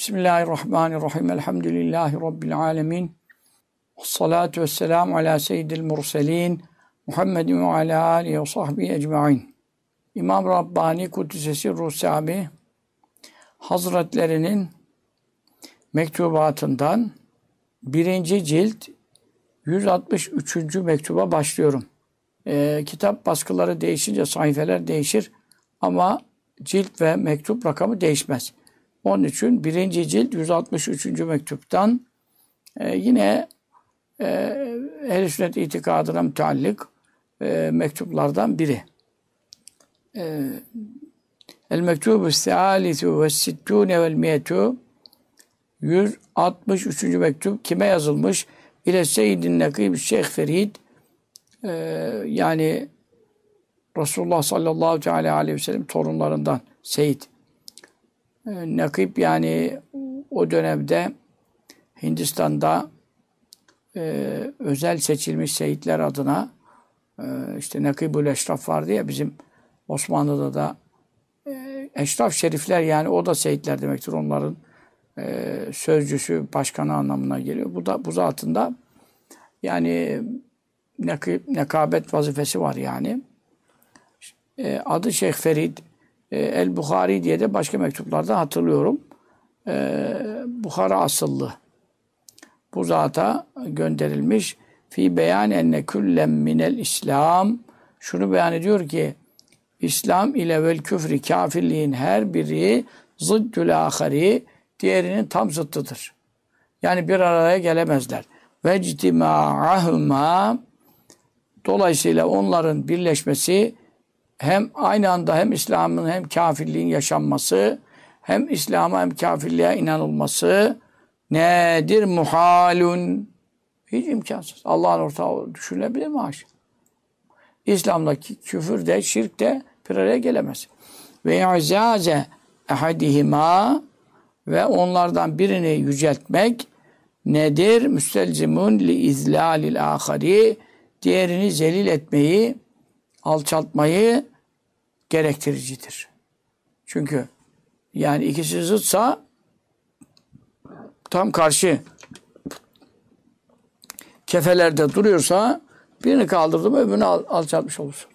Bismillahirrahmanirrahim. Elhamdülillahi Rabbil alemin. Vessalatu vesselamu ala seyyidil murselin. Muhammedin ve ala alihi ve sahbihi ecma'in. İmam Rabbani Kuddisesi Ruh Sahibi Hazretlerinin mektubatından 1. cilt 163. mektuba başlıyorum. Kitap baskıları değişince sayfeler değişir ama cilt ve mektup rakamı değişmez. Onun için 1. cilt 163. mektuptan yine Ehl-i Sünnet itikadına müteallik mektuplardan biri. El-Mektubu s-sâlisu ve sittûne vel miyetu 163. mektup kime yazılmış? İle Seyyidin Nekib Şeyh Ferid yani Resulullah sallallahu aleyhi ve sellem torunlarından Seyyid. Nakib yani o dönemde Hindistan'da özel seçilmiş seyitler adına işte Nakibül Eşraf vardı ya bizim Osmanlı'da da Eşraf Şerifler yani o da seyitler demektir. Onların sözcüsü, başkanı anlamına geliyor. Bu zatında yani nekabet vazifesi var yani. Adı Şeyh Ferid El-Bukhari diye de başka mektuplarda hatırlıyorum. Bukhara asıllı. Bu zata gönderilmiş. Fi beyan enne kullen minel İslam. Şunu beyan ediyor ki İslam ile vel küfri kafirliğin her biri zıddül ahari diğerinin tam zıttıdır. Yani bir araya gelemezler. Ve ictima'ahuma dolayısıyla onların birleşmesi hem aynı anda hem İslam'ın hem kafirliğin yaşanması, hem İslam'a hem kafirliğe inanılması nedir? Muhalun. Hiç imkansız. Allah'ın ortağı düşünülebilir mi haşa? İslam'daki küfür de, şirk de bir araya gelemez. Ve i'zaze ehadihima ve onlardan birini yüceltmek nedir? Müstelzimun li izlalil ahari diğerini zelil etmeyi, alçaltmayı gerektiricidir. Çünkü yani ikisi zıtsa tam karşı kefelerde duruyorsa birini kaldırdım öbürünü alçaltmış olursun.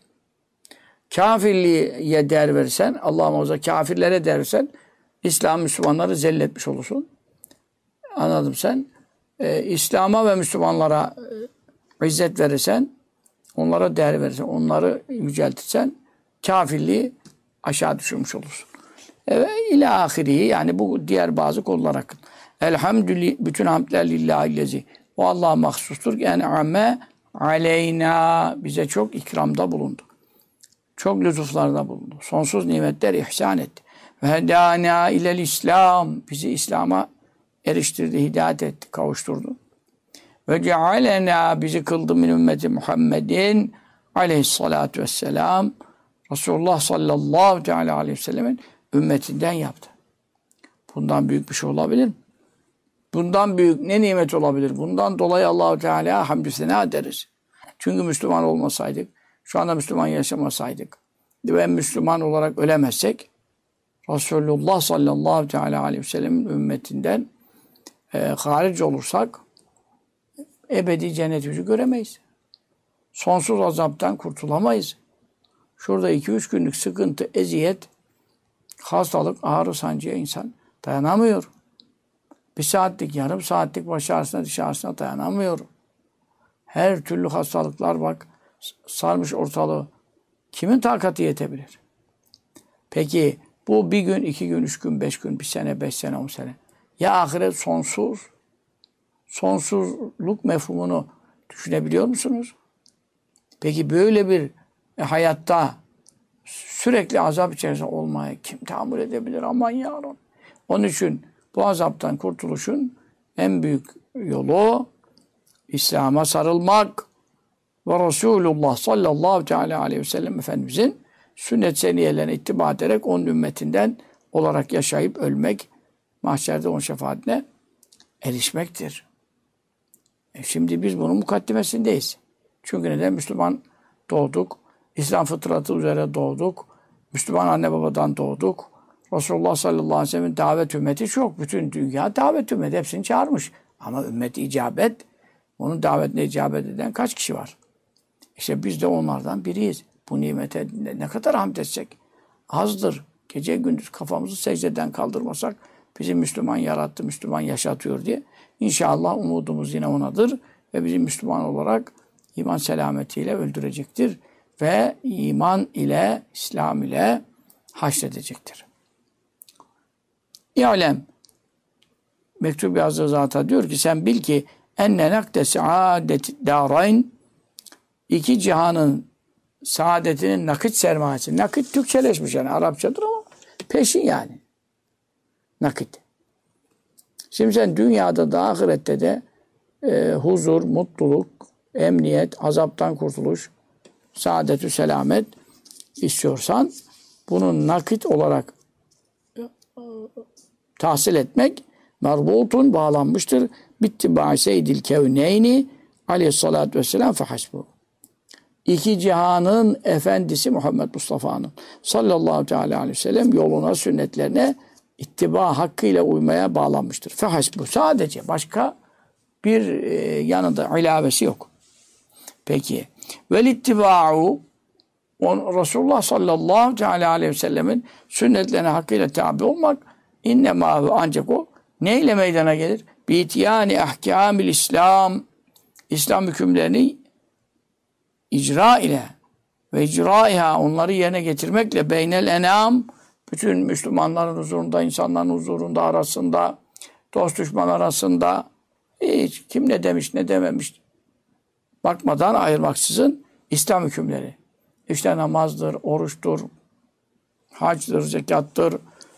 Kafirliğe değer verirsen, Allah muhafaza kafirlere değer verirsen İslam Müslümanları zelil etmiş olursun. Anladım sen. İslam'a ve Müslümanlara izzet verirsen, onlara değer verirsen, onları yüceltirsen kafirliği aşağı düşürmüş olursun. İlâ ahirihi yani bu diğer bazı konular hakkında. Elhamdülillah bütün hamdler lillahillezi. O Allah'a mahsustur. Yani amme aleyna bize çok ikramda bulundu. Çok lütuflarda bulundu. Sonsuz nimetler ihsan etti. Ve hedâna ilel İslam bizi İslam'a eriştirdi, hidayet etti, kavuşturdu. Ve cealena bizi kıldı min ümmeti Muhammedin aleyhissalatu vesselam Resulullah sallallahu teala aleyhi ve sellemin ümmetinden yaptı. Bundan büyük bir şey olabilir mi? Bundan büyük ne nimet olabilir? Bundan dolayı Allah-u Teala'ya hamdü sena ederiz. Çünkü Müslüman olmasaydık, şu anda Müslüman yaşamasaydık ve Müslüman olarak ölemezsek Resulullah sallallahu teala aleyhi ve sellemin ümmetinden hariç olursak ebedi cennet yüzü göremeyiz. Sonsuz azaptan kurtulamayız. Şurada 2-3 günlük sıkıntı, eziyet, hastalık, ağrı, sancıya insan dayanamıyor. Bir saatlik, yarım saatlik baş ağrısına, diş ağrısına dayanamıyor. Her türlü hastalıklar bak sarmış ortalığı. Kimin takati yetebilir? Peki bu bir gün, 2 gün, 3 gün, 5 gün, 1 sene, 5 sene, 10 sene. Ya ahiret sonsuz. Sonsuzluk mefhumunu düşünebiliyor musunuz? Peki böyle bir hayatta sürekli azap içerisinde olmaya kim tahammül edebilir? Aman ya Rabbi. Onun için bu azaptan kurtuluşun en büyük yolu İslam'a sarılmak ve Resulullah sallallahu teala aleyhi ve sellem Efendimizin sünnet seniyelerine ittiba ederek onun ümmetinden olarak yaşayıp ölmek, mahşerde onun şefaatine erişmektir. Şimdi biz bunun mukaddimesindeyiz. Çünkü neden? Müslüman doğduk. İslam fıtratı üzere doğduk. Müslüman anne babadan doğduk. Resulullah sallallahu aleyhi ve sellem'in davet ümmeti çok. Bütün dünya davet ümmeti. Hepsini çağırmış. Ama ümmeti icabet, onun davetine icabet eden kaç kişi var? İşte biz de onlardan biriyiz. Bu nimete ne kadar hamd etsek azdır. Gece gündüz kafamızı secdeden kaldırmasak bizi Müslüman yarattı, Müslüman yaşatıyor diye. İnşallah umudumuz yine onadır ve bizi Müslüman olarak iman selametiyle öldürecektir ve iman ile, İslam ile haşredecektir. İ'lem, mektup yazdığı zata diyor ki sen bil ki enne nakde saadeti darayn, iki cihanın saadetinin nakit sermayesi. Nakit Türkçeleşmiş yani Arapçadır ama peşin yani. Nakit. Şimdi sen dünyada da ahirette de huzur, mutluluk, emniyet, azaptan kurtuluş, saadetü selamet istiyorsan bunun nakit olarak tahsil etmek merbutun bağlanmıştır. Bittiba seyyidil kevneyni aleyhissalatü vesselam fehasbu. İki cihanın efendisi Muhammed Mustafa'nın sallallahu teala aleyhi ve sellem yoluna, sünnetlerine ittiba hakkıyla uymaya bağlanmıştır. Fehasbu. Sadece başka bir yanında ilavesi yok. Peki. Vel ittiba'u, Resulullah sallallahu teala aleyhi ve sellemin sünnetlerine hakkıyla tabi olmak innemâhu, ancak o neyle meydana gelir? Bi'tiyâni ahkâmil İslam, İslam hükümlerini icra ile ve icraiha, onları yerine getirmekle beynel enam, bütün Müslümanların huzurunda, insanların huzurunda, arasında, dost düşman arasında hiç kim ne demiş ne dememiş bakmadan, ayırmaksızın İslam hükümleri. İşte namazdır, oruçtur, hacdır, zekattır,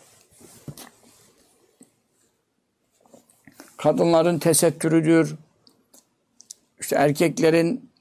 kadınların tesettürüdür, işte erkeklerin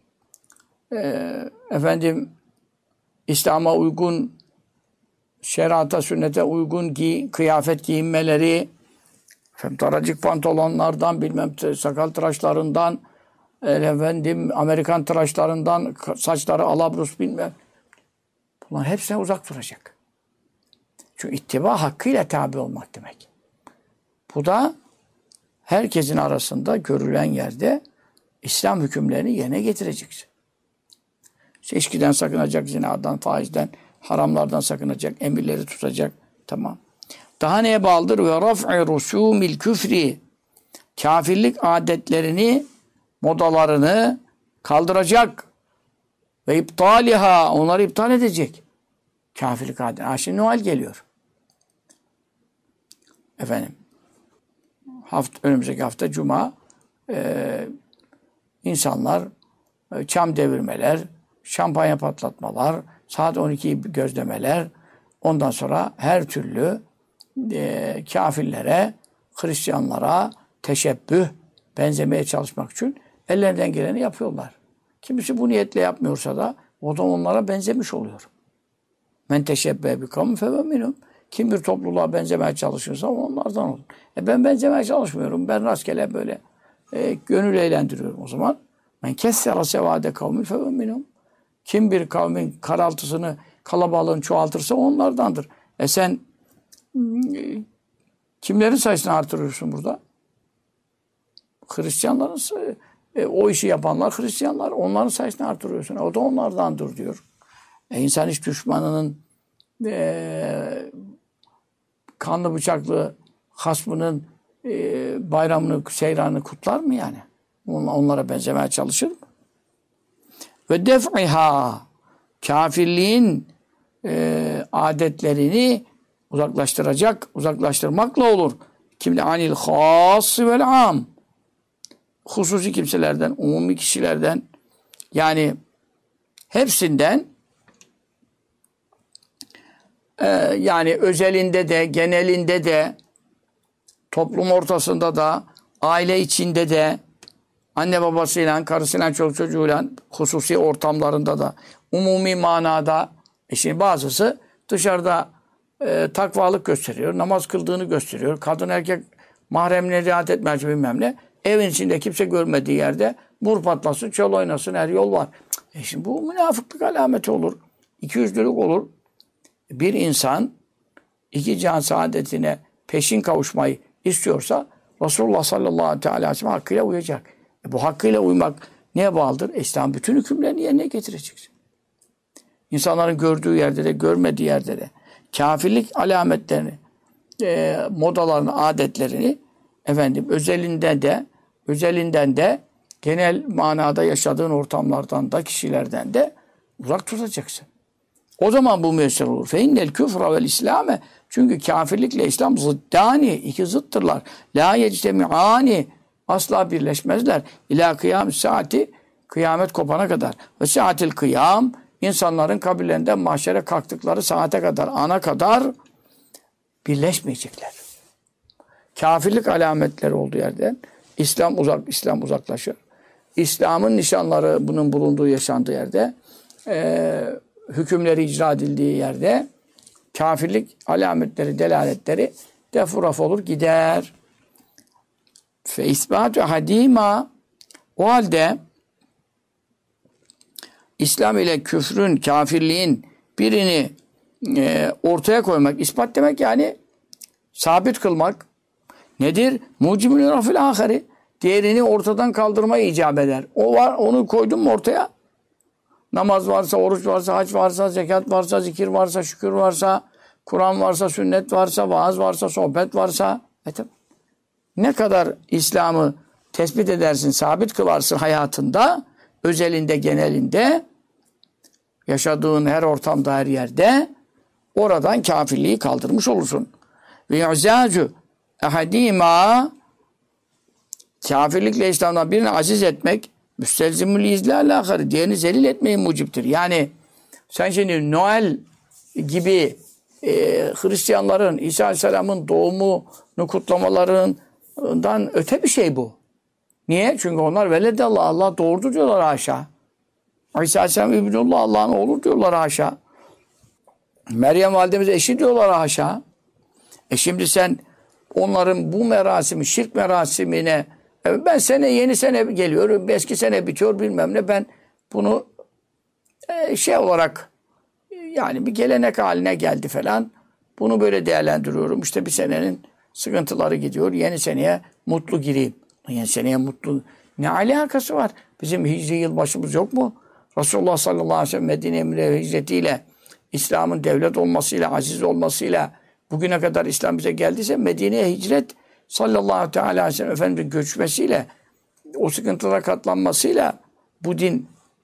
İslam'a uygun, şerata, sünnete uygun kıyafet giyinmeleri, daracık pantolonlardan, bilmem sakal tıraşlarından, Amerikan tıraşlarından, saçları alabrus bilmem. Bunlar hepsine uzak duracak. Çünkü ittiba hakkıyla tabi olmak demek. Bu da herkesin arasında görülen yerde İslam hükümlerini yerine getireceksin. İçkiden sakınacak, zinadan, faizden, haramlardan sakınacak, emirleri tutacak. Tamam. Daha neye bağlıdır? Ve raf'i rusumil küfri, kafirlik adetlerini, modalarını kaldıracak. Ve iptaliha, onları iptal edecek. Kafirlik adetleri. Şimdi Noel geliyor. Önümüzdeki hafta Cuma insanlar çam devirmeler, şampanya patlatmalar, saat 12'yi gözlemeler, ondan sonra her türlü kafirlere, Hristiyanlara teşebbüh, benzemeye çalışmak için ellerinden geleni yapıyorlar. Kimisi bu niyetle yapmıyorsa da o da onlara benzemiş oluyor. Men teşebbühe bi kavmin fehuve minhum. Kim bir topluluğa benzemeye çalışırsa onlardan olur. Ben benzemeye çalışmıyorum. Ben rastgele böyle gönül eğlendiriyorum o zaman. Men kessera sevade kavmin fehuve minhum. Kim bir kavmin karaltısını, kalabalığını çoğaltırsa onlardandır. Sen kimlerin sayısını artırıyorsun burada? Hristiyanların o işi yapanlar Hristiyanlar. Onların sayısını artırıyorsun. O da onlardandır diyor. İnsan hiç düşmanının kanlı bıçaklı hasmının bayramını, seyranını kutlar mı yani? Onlara benzemeye çalışır mı? Ve def'iha, kafirliğin adetlerini uzaklaştırmakla olur. Kimle? Anil khâs vel am. Hususi kimselerden, umumi kişilerden, yani hepsinden, yani özelinde de, genelinde de, toplum ortasında da, aile içinde de, anne babasıyla, karısıyla, çoluk çocuğuyla, hususi ortamlarında da, umumi manada, şimdi bazısı dışarıda takvalık gösteriyor, namaz kıldığını gösteriyor, kadın erkek mahremine riayet etmez bilmem ne, evin içinde kimse görmediği yerde vur patlasın, çöl oynasın, her yol var. Şimdi bu münafıklık alameti olur, ikiyüzlülük olur. Bir insan iki cihan saadetine peşin kavuşmayı istiyorsa Resulullah sallallahu aleyhi ve sellem hakkıyla uyacak. Bu hakkıyla uymak neye bağlıdır? İslam bütün hükümlerini yerine getireceksin. İnsanların gördüğü yerde de görmediği yerde de kafirlik alametlerini, modalarını, adetlerini özelinden de genel manada yaşadığın ortamlardan da kişilerden de uzak tutacaksın. O zaman bu müyesser olur. Feinnel küfra vel İslame. Çünkü kafirlikle İslam zıddani, iki zıttırlar. La yectemi'ani. Asla birleşmezler. İlâ kıyam saati, kıyamet kopana kadar. Ve saatil kıyam, insanların kabirlerinden mahşere kalktıkları saate kadar, ana kadar birleşmeyecekler. Kafirlik alametleri olduğu yerden İslam uzaklaşır. İslam'ın nişanları bunun bulunduğu, yaşandığı yerde, hükümleri icra edildiği yerde kafirlik alametleri, delaletleri defuraf olur, gider. Fe isbatu hadima, o halde İslam ile küfrün, kafirliğin birini ortaya koymak, ispat demek yani sabit kılmak nedir? Mucibül rafil ahari. Diğerini ortadan kaldırmayı icap eder. O var, onu koydun mu ortaya? Namaz varsa, oruç varsa, hac varsa, zekat varsa, zikir varsa, şükür varsa, Kur'an varsa, sünnet varsa, vaaz varsa, sohbet varsa. Ne kadar İslam'ı tespit edersin, sabit kılarsın hayatında, özelinde, genelinde, yaşadığın her ortamda, her yerde, oradan kafirliği kaldırmış olursun. Ve yu'zacu ehadîmâ, kafirlikle İslam'dan birini aziz etmek, müstelzimül izlâl âkhari, diğerini zelil etmeyi muciptir. Yani sen şimdi Noel gibi Hristiyanların, İsa Aleyhisselam'ın doğumunu kutlamalarından öte bir şey bu. Niye? Çünkü onlar veledallah, Allah doğurdu diyorlar haşa. İsa Aleyhisselam İbnullah, Allah'ın oğlu diyorlar haşa. Meryem validemiz eşi diyorlar haşa. Şimdi sen onların bu merasimi, şirk merasimine, ben yeni sene geliyor, eski sene bitiyor bilmem ne, ben bunu şey olarak yani bir gelenek haline geldi falan. Bunu böyle değerlendiriyorum. İşte bir senenin sıkıntıları gidiyor. Yeni seneye mutlu gireyim. Yeni seneye mutlu. Ne alakası var? Bizim hicri yılbaşımız yok mu? Resulullah sallallahu aleyhi ve sellem Medine-i Münevvere hicretiyle, İslam'ın devlet olmasıyla, aziz olmasıyla bugüne kadar İslam bize geldiyse Medine'ye hicret sallallahu aleyhi ve sellem Efendimiz'in göçmesiyle, o sıkıntılara katlanmasıyla bu din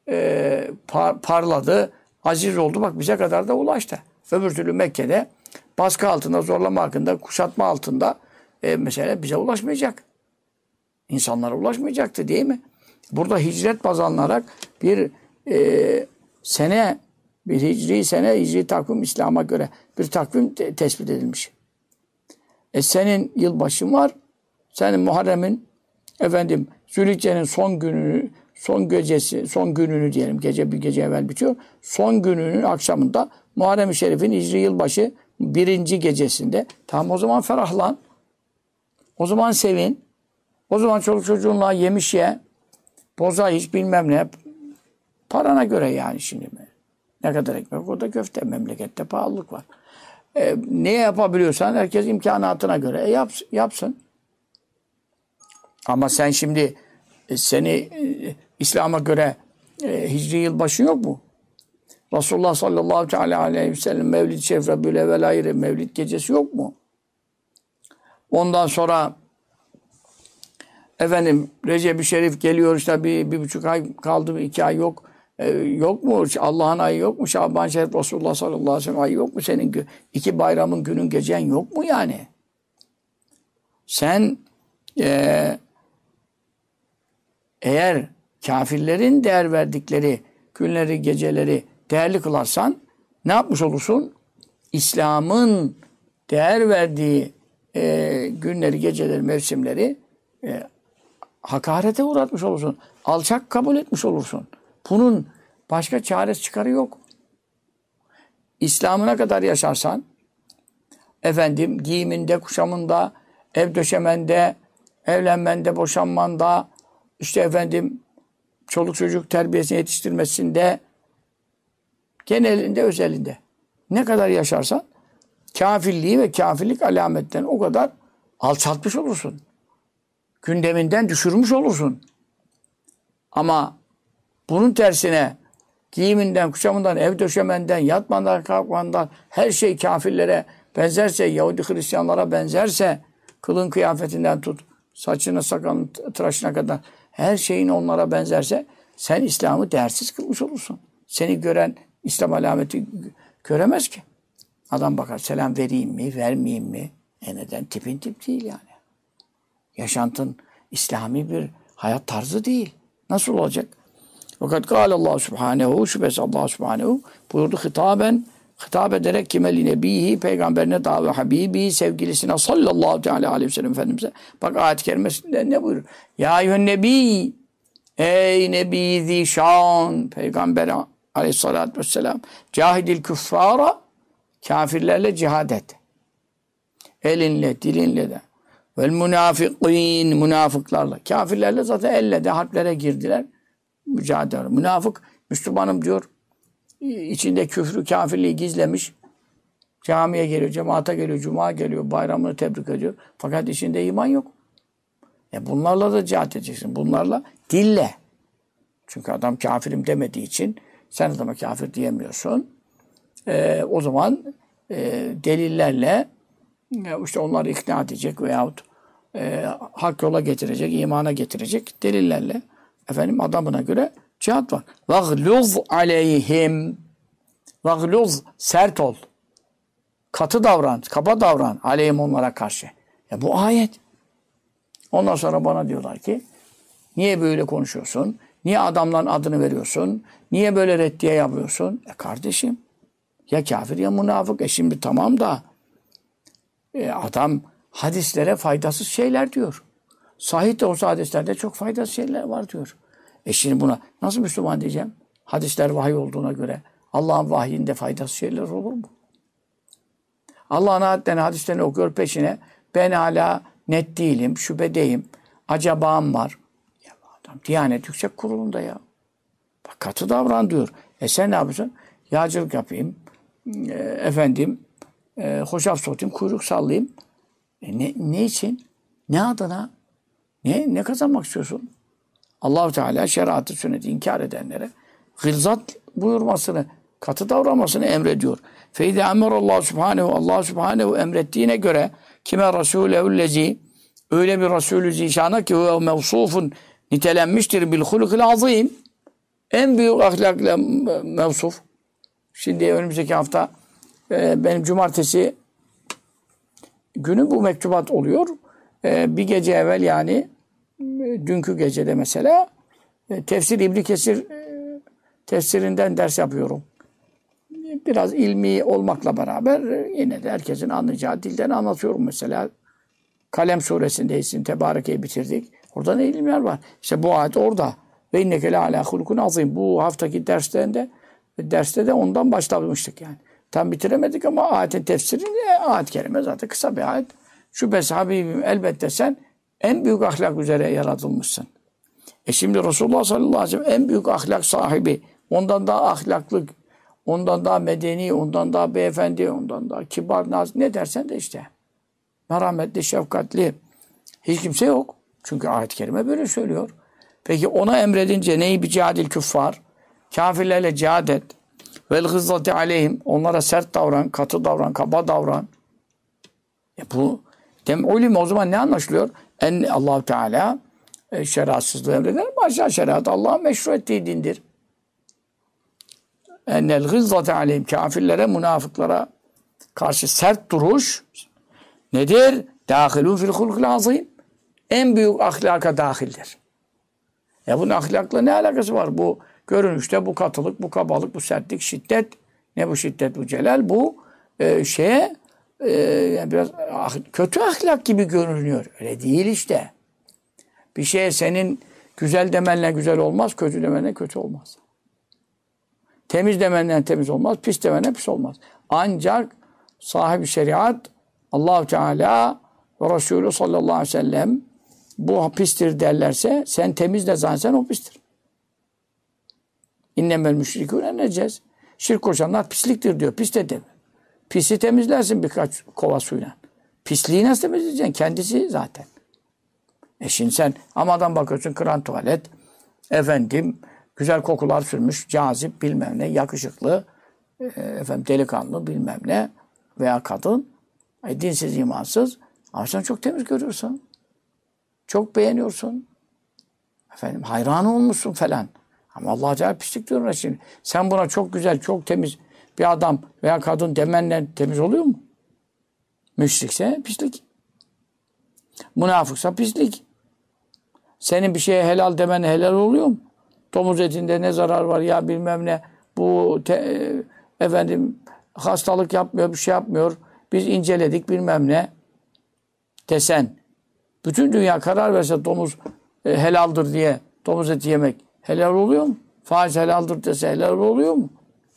parladı, aziz oldu. Bak bize kadar da ulaştı. Öbür türlü Mekke'de baskı altında, zorlama altında, kuşatma altında mesela bize ulaşmayacak. İnsanlara ulaşmayacaktı değil mi? Burada hicret baz alınarak bir sene, bir hicri sene, hicri takvim İslam'a göre bir takvim tespit edilmiş. Senin yılbaşın var. Senin Muharrem'in Zülhicce'nin son gününü, son gecesi, son gününü diyelim. Gece bir gece evvel bitiyor. Son gününün akşamında Muharrem-i Şerif'in hicri yılbaşı birinci gecesinde. Tamam, o zaman ferahlan. O zaman sevin. O zaman çoluk çocuğunla yemiş ye. Boza hiç bilmem ne. Parana göre yani şimdi. Ne kadar ekmek, o da köfte. Memlekette pahalılık var. Ne yapabiliyorsan herkes imkanatına göre yapsın. Ama sen şimdi seni İslam'a göre hicri yılbaşı yok mu? Resulullah sallallahu aleyhi ve sellem Mevlid-i Şerif Rabiülevvel ayı Mevlid gecesi yok mu? Ondan sonra Recep-i Şerif geliyor işte bir buçuk ay kaldı, 2 ay yok. Yok mu? Allah'ın ayı yok mu? Şaban Şerif Resulullah sallallahu aleyhi ve sellem ayı yok mu? Senin 2 bayramın günün gecen yok mu yani? Sen eğer kafirlerin değer verdikleri günleri, geceleri değerli kılarsan ne yapmış olursun? İslam'ın değer verdiği günleri, geceleri, mevsimleri hakarete uğratmış olursun. Alçak kabul etmiş olursun. Bunun başka çaresi çıkarı yok. İslam'ına kadar yaşarsan, giyiminde, kuşamında, ev döşemende, evlenmende, boşanmanda, işte çoluk çocuk terbiyesini yetiştirmesinde, genelinde, özelinde ne kadar yaşarsan kafirliği ve kafirlik alametten o kadar alçaltmış olursun. Gündeminden düşürmüş olursun. Ama bunun tersine giyiminden, kuşamından, ev döşemenden, yatmandan, kalkmandan her şey kafirlere benzerse, Yahudi Hristiyanlara benzerse, kılın kıyafetinden tut, saçına, sakalın, tıraşına kadar her şeyin onlara benzerse sen İslam'ı değersiz kılmış olursun. Seni gören İslam alameti göremez ki. Adam bakar selam vereyim mi, vermeyeyim mi? Neden? Tipin tip değil yani. Yaşantın İslami bir hayat tarzı değil. Nasıl olacak? Fakat kâle Allah Subhanehu, şüphesiz Allah Subhanehu buyurdu hitap ederek kime li nebihi, peygamberine davet habibi, sevgilisine sallallahu teala aleyhi ve sellem Efendimiz'e. Bak ayet-i kerimesinde ne buyurur? Ya eyyühen nebi, ey nebi zişan, peygamber aleyhissalatü vesselam, cahidil küffara, kafirlerle cihad et. Elinle, dilinle de. Vel münafıkîn, münafıklarla. Kafirlerle zaten elle de harplere girdiler. Mücadele. Münafık, Müslümanım diyor. İçinde küfrü, kafirliği gizlemiş. Camiye geliyor, cemaate geliyor, cuma geliyor, bayramını tebrik ediyor. Fakat içinde iman yok. Bunlarla da cihad edeceksin. Bunlarla dille. Çünkü adam kafirim demediği için sen adama kafir diyemiyorsun. O zaman delillerle işte onları ikna edecek veyahut hak yola getirecek, imana getirecek delillerle adamına göre cihat var. Vagluz aleyhim. Vagluz, sert ol. Katı davran, kaba davran aleyhim onlara karşı. Bu ayet. Ondan sonra bana diyorlar ki niye böyle konuşuyorsun? Niye adamların adını veriyorsun? Niye böyle reddiye yapıyorsun? Kardeşim ya kafir ya münafık. Şimdi tamam da adam hadislere faydasız şeyler diyor. Sahih de olsa hadislerde çok faydasız şeyler var diyor. Şimdi buna nasıl Müslüman diyeceğim? Hadisler vahiy olduğuna göre Allah'ın vahyinde faydasız şeyler olur mu? Allah'ın ayetlerini, hadislerini okuyor peşine. Ben hala net değilim, şüphedeyim. Acabam var. Ya adam Diyanet Yüksek Kurulu'nda ya. Bak katı davran diyor. Sen ne yapıyorsun? Yağcılık yapayım. Hoşaf satayım, kuyruk sallayayım. Ne için? Ne adına? Ne kazanmak istiyorsun? Allah-u Teala şeriatı, sünneti inkar edenlere gılzat buyurmasını, katı davranmasını emrediyor. Feyde emirallahu subhanehu, Allah subhanehu emrettiğine göre kime rasûlehüllezî, öyle bir Resulü zişana ki o mevsufun nitelenmiştir bil hulukil azîm, en büyük ahlakla mevsuf. Şimdi önümüzdeki hafta benim cumartesi günü bu mektubat oluyor. Bir gece evvel yani dünkü gecede mesela tefsir İbn Kesir tefsirinden ders yapıyorum. Biraz ilmi olmakla beraber yine de herkesin anlayacağı dilden anlatıyorum mesela. Kalem suresindeyiz. Tebareke'yi bitirdik. Orada ne ilimler var? İşte bu ayet orada. Ve inneke le alâ hulukun azîm. Bu haftaki derste de ondan başlamıştık yani. Tam bitiremedik ama ayetin tefsirinde ayet-i kerime zaten kısa bir ayet. Şüphesiz Habibim elbette sen en büyük ahlak üzere yaratılmışsın. Şimdi Resulullah sallallahu aleyhi ve sellem en büyük ahlak sahibi. Ondan daha ahlaklı, ondan daha medeni, ondan daha beyefendi, ondan daha kibar, nazik ne dersen de işte. Merhametli, şefkatli. Hiç kimse yok. Çünkü ayet-i kerime böyle söylüyor. Peki ona emredince neyi bir cihadil küffar? Kafirlerle cihad et. Vel gızzati aleyhim. Onlara sert davran, katı davran, kaba davran. Bu ulim o zaman ne anlaşılıyor? Allah-u Teala şeriatsızlığı emreder mi? Aşağı şeriat Allah'ın meşru ettiği dindir. Ennel gızzati aleyhim. Kafirlere, münafıklara karşı sert duruş nedir? Dâhilûn fil hulukil azîm. En büyük ahlaka dahildir. Bunun ahlakla ne alakası var? Bu görünüşte bu katılık, bu kabalık, bu sertlik, şiddet. Ne bu şiddet, bu celal? Bu yani biraz kötü ahlak gibi görünüyor. Öyle değil işte. Bir şeye senin güzel demenle güzel olmaz, kötü demenle kötü olmaz. Temiz demenle temiz olmaz, pis demenle pis olmaz. Ancak sahibi şeriat Allah-u Teala ve Resulü sallallahu aleyhi ve sellem bu pistir derlerse sen temiz de zannetsen o pistir. İnnemel müşrikûne necez. Şirk koşanlar pisliktir diyor. Pis de demiyor. Pisi temizlersin birkaç kova suyla. Pisliği nasıl temizleyeceksin? Kendisi zaten. Şimdi sen amadan bakıyorsun kıran tuvalet, efendim güzel kokular sürmüş, cazip bilmem ne, yakışıklı, efendim delikanlı bilmem ne veya kadın, dinsiz, imansız. Ama sen çok temiz görüyorsun. Çok beğeniyorsun. Efendim hayran olmuşsun falan. Ama Allah Teala pislik diyor şimdi. Sen buna çok güzel, çok temiz bir adam veya kadın demenle temiz oluyor mu? Müşrikse pislik. Münafıksa pislik. Senin bir şeye helal demen helal oluyor mu? Domuz etinde ne zarar var ya bilmem ne. Bu efendim hastalık yapmıyor, bir şey yapmıyor. Biz inceledik bilmem ne. Desen. Bütün dünya karar verse domuz helaldir diye domuz eti yemek helal oluyor mu? Faiz helaldir dese helal oluyor mu?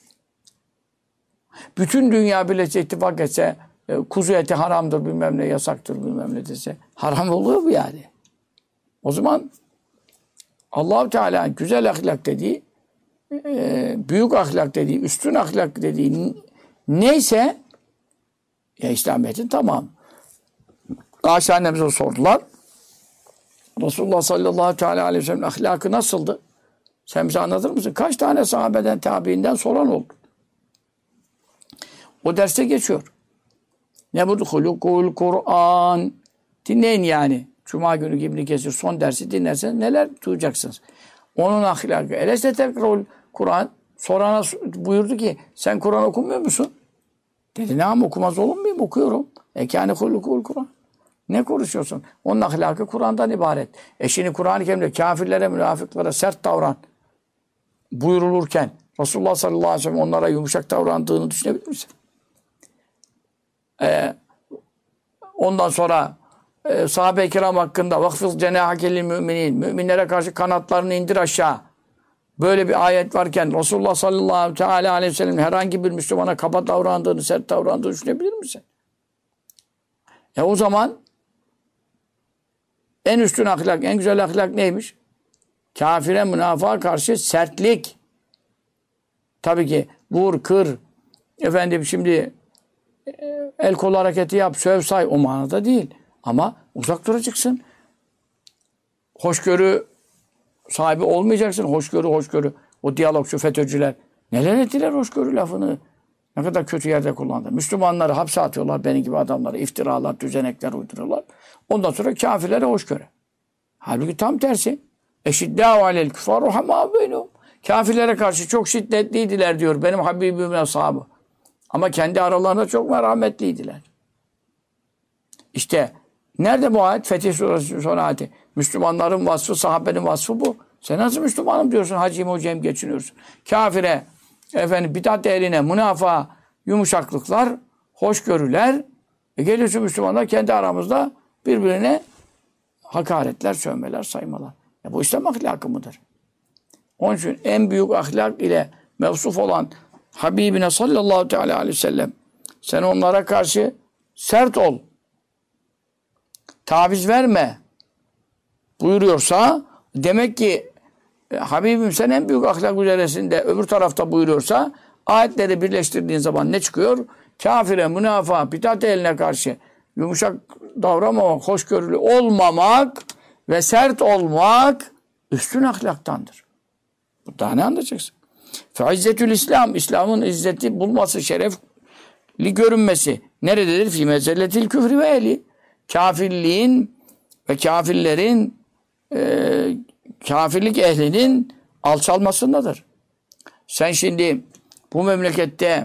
Bütün dünya bile ittifak etse kuzu eti haramdır bilmem ne yasaktır bilmem ne dese haram oluyor mu yani? O zaman Allah-u Teala güzel ahlak dediği, büyük ahlak dediği, üstün ahlak dediği neyse ya İslamiyet'in tamam. Ayşe annemize sordular. Resulullah sallallahu teala aleyhi ve sellem ahlakı nasıldı? Sen bize anlatır mısın? Kaç tane sahabeden, tabiinden soran oldu? O derste geçiyor. Ne bu? Hulukul Kur'an. Dinleyin yani. Cuma günü İbn Kesir son dersi dinlerseniz neler duyacaksınız. Onun ahlakı. Eleste tekrarul Kur'an. Sorana buyurdu ki sen Kur'an okumuyor musun? Dedi ne ama okumaz olur muyum? Okuyorum. Ekâne hulukul Kur'an. Ne konuşuyorsun? Onun ahlakı Kur'an'dan ibaret. Şimdi Kur'an-ı Kerim'de kafirlere, münafıklara sert davran buyurulurken Resulullah sallallahu aleyhi ve sellem onlara yumuşak davrandığını düşünebilir misin? Ondan sonra sahabe-i kiram hakkında vakfız cenâhake müminin, müminlere karşı kanatlarını indir aşağı. Böyle bir ayet varken Resulullah sallallahu aleyhi ve sellem herhangi bir Müslümana kaba davrandığını, sert davrandığını düşünebilir misin? O zaman en üstün ahlak, en güzel ahlak neymiş? Kafire, münafığa karşı sertlik. Tabii ki vur, kır, efendim şimdi el kol hareketi yap, söv say o manada değil. Ama uzak duracaksın. Hoşgörü sahibi olmayacaksın. Hoşgörü. O diyalogçu FETÖ'cüler neler ettiler hoşgörü lafını. Ne kadar kötü yerde kullandı. Müslümanları hapse atıyorlar. Benim gibi adamları iftiralar, düzenekler uyduruyorlar. Ondan sonra kafirlere hoşgörü. Halbuki tam tersi. Eşiddâhu alel küfâr ruhamâ beynehum. Kafirlere karşı çok şiddetliydiler diyor benim Habibimin ashabı. Ama kendi aralarında çok merhametliydiler. İşte nerede bu ayet? Fetih Suresi son ayeti. Müslümanların vasfı, sahabenin vasfı bu. Sen nasıl Müslümanım diyorsun, hacıyım hocayım geçiniyorsun. Kafire, bidat ehline, münafığa yumuşaklıklar, hoşgörüler. Geliyorsun Müslümanlar kendi aramızda birbirine hakaretler, sövmeler, saymalar. Bu İslam ahlakı mıdır? Onun için en büyük ahlak ile mevsuf olan Habibine sallallahu teala aleyhi ve sellem sen onlara karşı sert ol. Taviz verme buyuruyorsa demek ki Habibim sen en büyük ahlak üzeresinde öbür tarafta buyuruyorsa ayetleri birleştirdiğin zaman ne çıkıyor? Kafire, münafığa, bidat eline karşı yumuşak davranmamak, hoşgörülü olmamak ve sert olmak üstün ahlaktandır. Bu daha ne anlayacaksın? Feizzetül İslam, İslam'ın izzeti bulması, şerefli görünmesi nerededir? Fî mezelletil küfrü ve ehli. Kafirliğin ve kafirlerin kafirlik ehlinin alçalmasındadır. Sen şimdi bu memlekette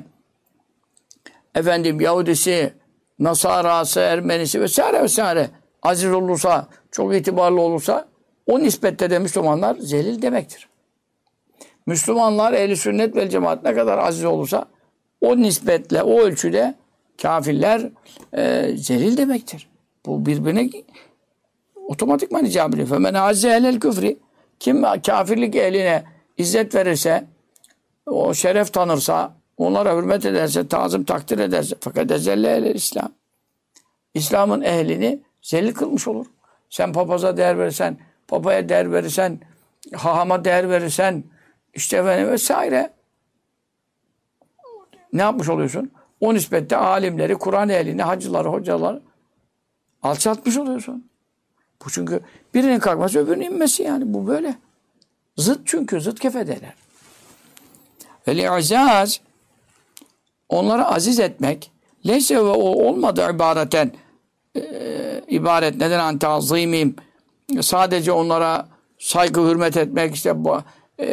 Yahudisi, Nasarası, Ermenisi vesaire aziz olursa, çok itibarlı olursa o nispette de Müslümanlar zelil demektir. Müslümanlar ehl-i sünnet vel cemaat ne kadar aziz olursa o nispetle, o ölçüde kafirler zelil demektir. Bu birbirine otomatikman icap ediyor. Femen azze ehlel küfri kim kafirlik ehline izzet verirse, o şeref tanırsa, onlara hürmet ederse, tazım takdir ederse fakat ezelle ehlel İslam. İslam'ın ehlini zelil kılmış olur. Sen papaza değer verirsen, papaya değer verirsen, hahama değer verirsen, vesaire. Ne yapmış oluyorsun? O nispette alimleri, Kur'an ehlini, hacıları, hocaları alçaltmış oluyorsun. Bu çünkü birinin kalkması öbürünün inmesi yani. Bu böyle. Zıt çünkü. Zıt kefedeler. Vel-i'zaz onları aziz etmek leyse ve o olmadı ibareten ibaret neden antazimim sadece onlara saygı hürmet etmek işte bu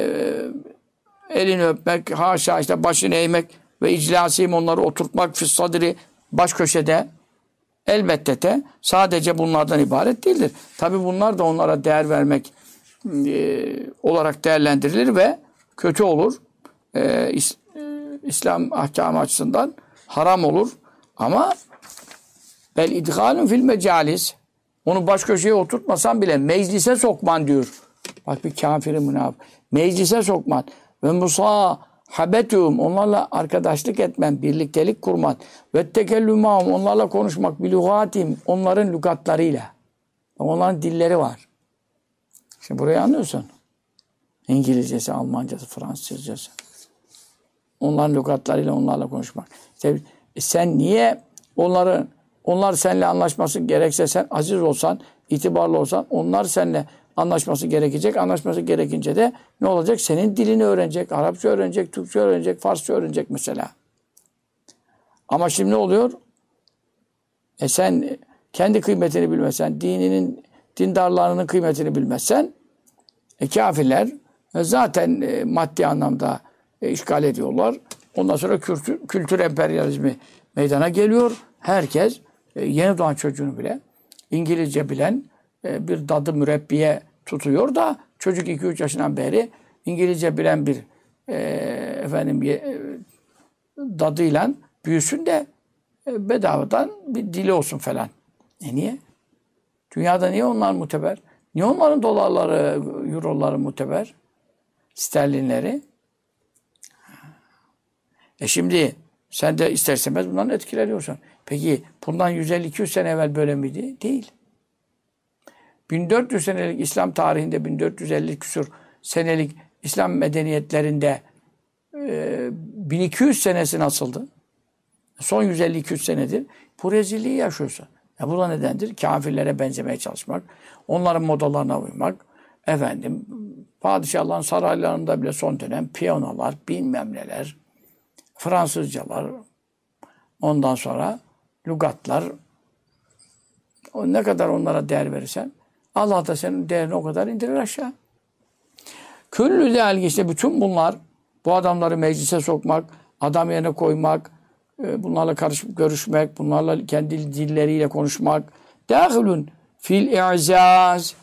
elini öpmek haşa işte başını eğmek ve iclasiyim onları oturtmak fissadri baş köşede elbette de sadece bunlardan ibaret değildir. Tabi bunlar da onlara değer vermek olarak değerlendirilir ve kötü olur. İslam ahkamı açısından haram olur. Ama bel idhalun fil mecalis onu baş köşeye oturtmasan bile meclise sokman diyor. Bak bir kafiri münafık. Meclise sokman. Ve musahabetum onlarla arkadaşlık etmen, birliktelik kurman. Ve tekellümahum onlarla konuşmak bilugatim onların lügatlarıyla. Onların dilleri var. Şimdi burayı anlıyorsun. İngilizcesi, Almancası, Fransızcası. Onların lügatlarıyla onlarla konuşmak. İşte sen niye onlar seninle anlaşması gerekse sen aziz olsan, itibarlı olsan onlar seninle anlaşması gerekecek. Anlaşması gerekince de ne olacak? Senin dilini öğrenecek, Arapça öğrenecek, Türkçe öğrenecek, Farsça öğrenecek mesela. Ama şimdi ne oluyor? Sen kendi kıymetini bilmezsen, dindarlarının kıymetini bilmezsen kafirler zaten maddi anlamda işgal ediyorlar. Ondan sonra kültür emperyalizmi meydana geliyor. Herkes yeni doğan çocuğunu bile İngilizce bilen bir dadı mürebbiye tutuyor da çocuk 2-3 yaşından beri İngilizce bilen bir dadıyla büyüsün de bedavadan bir dili olsun falan. Niye? Dünyada niye onlar muteber? Niye onların dolarları, euroları muteber? Sterlinleri? Şimdi sen de ister istemez bundan etkileniyorsun. Peki bundan 150-200 sene evvel böyle miydi? Değil. 1400 senelik İslam tarihinde 1450 küsur senelik İslam medeniyetlerinde 1200 senesi nasıldı? Son 150-200 senedir bu rezilliği yaşıyorsun. Bu da nedendir? Kafirlere benzemeye çalışmak, onların modalarına uymak, padişahların saraylarında bile son dönem piyanolar, bilmem neler, Fransızcalar, ondan sonra lügatlar, ne kadar onlara değer verirsen Allah da senin değerini o kadar indirir aşağı. Küllü zâlike işte bütün bunlar bu adamları meclise sokmak, adam yerine koymak, bunlarla karışıp görüşmek, bunlarla kendi dilleriyle konuşmak dâhilun fil i'zâz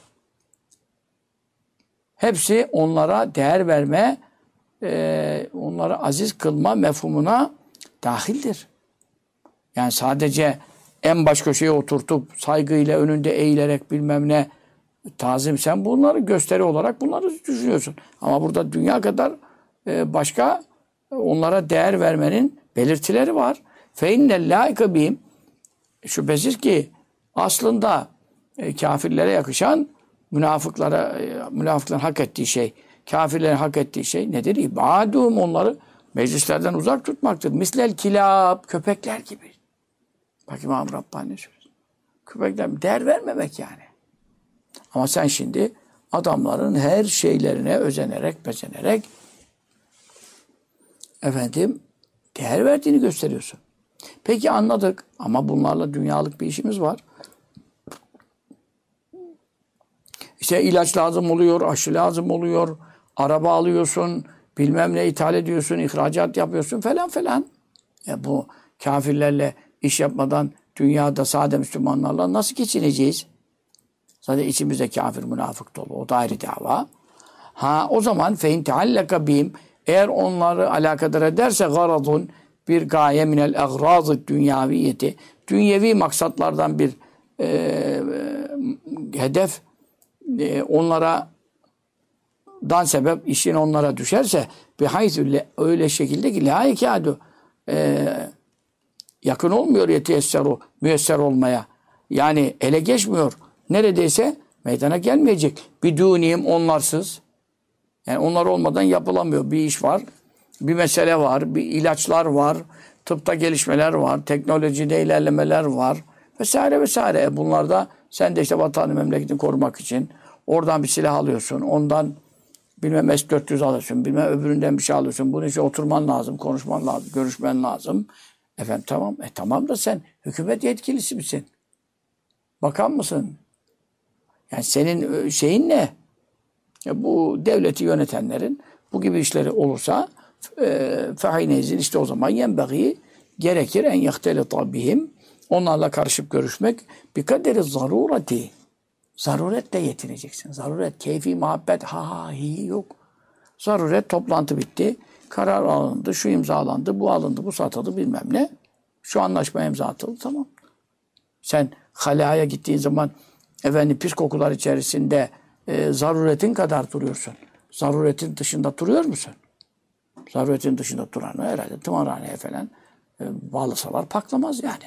hepsi onlara değer verme, onları aziz kılma mefhumuna dahildir. Yani sadece en baş köşeye oturtup saygıyla önünde eğilerek bilmem ne tazim sen bunları gösteri olarak bunları düşünüyorsun. Ama burada dünya kadar başka onlara değer vermenin belirtileri var. Feinnel laike bihim şüphesiz ki aslında kafirlere yakışan münafıkların hak ettiği şey, kafirlerin hak ettiği şey nedir? İbadum onları meclislerden uzak tutmaktır. Mislel kilab köpekler gibi. Bak İmam Rabbani söylüyor. Köpekler değer vermemek yani. Ama sen şimdi adamların her şeylerine özenerek, bezenerek değer verdiğini gösteriyorsun. Peki anladık ama bunlarla dünyalık bir işimiz var. İşte ilaç lazım oluyor, aşı lazım oluyor, araba alıyorsun, bilmem ne ithal ediyorsun, ihracat yapıyorsun falan falan. Bu kafirlerle iş yapmadan dünyada sade Müslümanlarla nasıl geçineceğiz? Zaten içimizde kafir, münafık dolu. O da ayrı dava. O zaman fein teallaka bihim eğer onları alakadar ederse garadun bir gaye minel agrazı dünyaviyeti dünyevi maksatlardan bir hedef onlara dan sebep işin onlara düşerse bihaytü öyle şekilde ki la ikadu yakın olmuyor yetiyesseru müyesser olmaya. Yani ele geçmiyor. Neredeyse meydana gelmeyecek. Bidûnihim onlarsız. Yani onlar olmadan yapılamıyor. Bir iş var, bir mesele var, bir ilaçlar var, tıpta gelişmeler var, teknolojide ilerlemeler var vesaire vesaire. Bunlarda sen de işte vatanı memleketini korumak için oradan bir silah alıyorsun. Ondan bilmem S-400 alıyorsun. Bilmem öbüründen bir şey alıyorsun. Bunun için oturman lazım, konuşman lazım, görüşmen lazım. Efendim tamam. Tamam da sen hükümet yetkilisi misin? Bakan mısın? Yani senin şeyin ne? Bu devleti yönetenlerin bu gibi işleri olursa fehinezin işte o zaman yenbeği gerekir en yehtelita bihim. Onlarla karışıp görüşmek bir kaderi zarureti. Zaruretle yetineceksin. Zaruret, keyfi, muhabbet, hi yok. Zaruret, toplantı bitti. Karar alındı, şu imzalandı, bu alındı, bu satıldı bilmem ne. Şu anlaşma imza atıldı, tamam. Sen halaya gittiğin zaman efendim pis kokular içerisinde zaruretin kadar duruyorsun. Zaruretin dışında duruyor musun? Zaruretin dışında duran herhalde tımarhaneye falan bağlasalar paklamaz yani.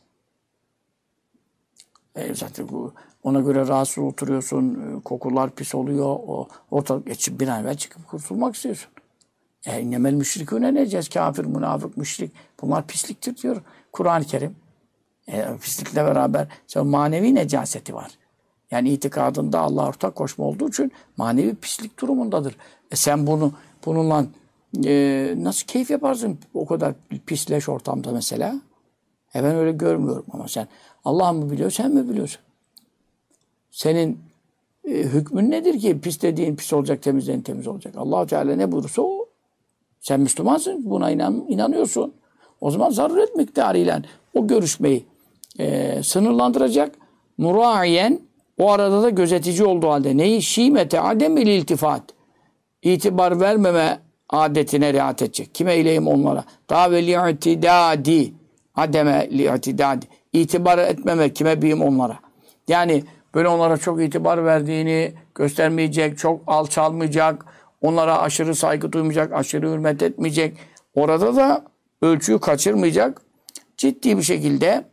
Zaten ona göre rahatsız oturuyorsun, kokular pis oluyor, ortalık geçip bir an evvel çıkıp kurtulmak istiyorsun. İnnemel müşrikûne necez, kafir, münafık, müşrik. Bunlar pisliktir diyor Kur'an-ı Kerim. Pislikle beraber manevi necaseti var. Yani itikadında Allah'a ortak koşma olduğu için manevi pislik durumundadır. Sen bununla nasıl keyif yaparsın o kadar pisleş ortamda mesela? Ben öyle görmüyorum ama sen Allah mı biliyor, sen mi biliyorsun? Senin hükmün nedir ki? Pis dediğin pis olacak, temiz dediğin temiz olacak. Allah-u Teala ne buyurursa o. Sen Müslümansın, buna inanıyorsun. O zaman zaruret miktarıyla o görüşmeyi sınırlandıracak. Muraiyen, o arada da gözetici olduğu halde neyi? Şimete ademil iltifat. İtibar vermeme adetine riayet edecek. Kime ileyim onlara? Daha ve li'tidadi. Ademe li'tidadi. İtibar etmeme kime bileyim onlara. Yani böyle onlara çok itibar verdiğini göstermeyecek, çok alçalmayacak, onlara aşırı saygı duymayacak, aşırı hürmet etmeyecek. Orada da ölçüyü kaçırmayacak. Ciddi bir şekilde